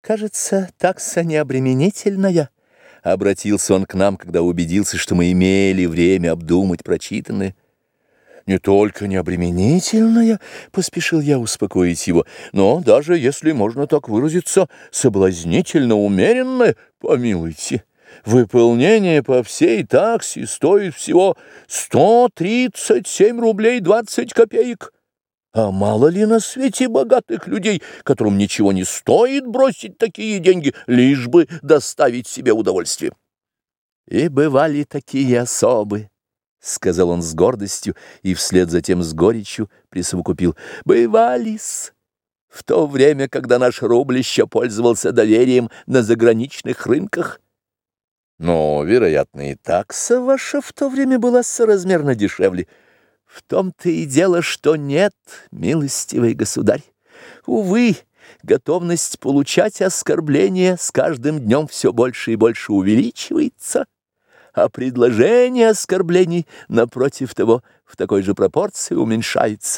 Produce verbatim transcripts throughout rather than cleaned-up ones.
кажется, такса необременительная. Обратился он к нам, когда убедился, что мы имели время обдумать прочитанное. «Не только необременительная, — поспешил я успокоить его, — но даже, если можно так выразиться, соблазнительно умеренная, помилуйте. Выполнение по всей таксе стоит всего сто тридцать семь рублей двадцать копеек. А мало ли на свете богатых людей, которым ничего не стоит бросить такие деньги, лишь бы доставить себе удовольствие?» «И бывали такие особы, — сказал он с гордостью и вслед за тем с горечью присовокупил, — бывали-с, в то время, когда наш рубль еще пользовался доверием на заграничных рынках. Но, вероятно, и такса ваша в то время была соразмерно дешевле. В том-то и дело, что нет, милостивый государь. Увы, готовность получать оскорбления с каждым днем все больше и больше увеличивается, а предложение оскорблений, напротив того, в такой же пропорции уменьшается.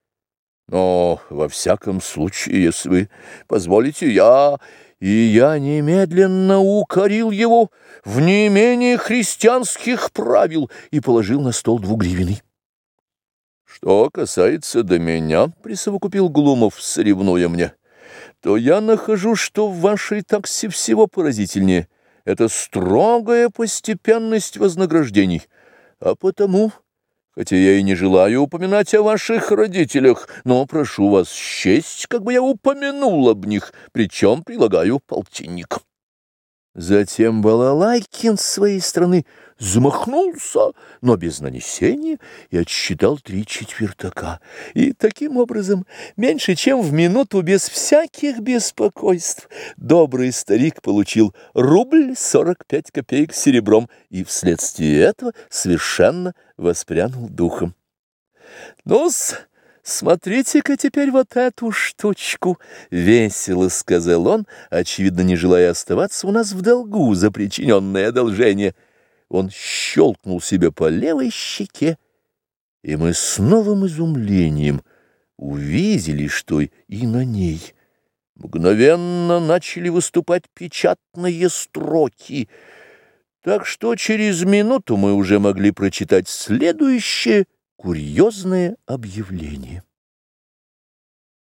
Но, во всяком случае, если вы позволите, я... И я немедленно укорил его в неимении христианских правил и положил на стол двугривенный. «Что касается до меня, — присовокупил Глумов, соревнуя мне, — то я нахожу, что в вашей таксе всего поразительнее — это строгая постепенность вознаграждений, а потому, хотя я и не желаю упоминать о ваших родителях, но прошу вас счесть, как бы я упомянул об них, причем прилагаю полтинник». Затем Балалайкин с своей стороны замахнулся, но без нанесения, и отсчитал три четвертака. И таким образом, меньше чем в минуту, без всяких беспокойств, добрый старик получил рубль сорок пять копеек серебром и вследствие этого совершенно воспрянул духом. «Ну-с, смотрите-ка теперь вот эту штучку!» — весело сказал он, очевидно, не желая оставаться у нас в долгу за причиненное одолжение. Он щелкнул себя по левой щеке, и мы с новым изумлением увидели, что и на ней мгновенно начали выступать печатные строки, так что через минуту мы уже могли прочитать следующее курьезное объявление.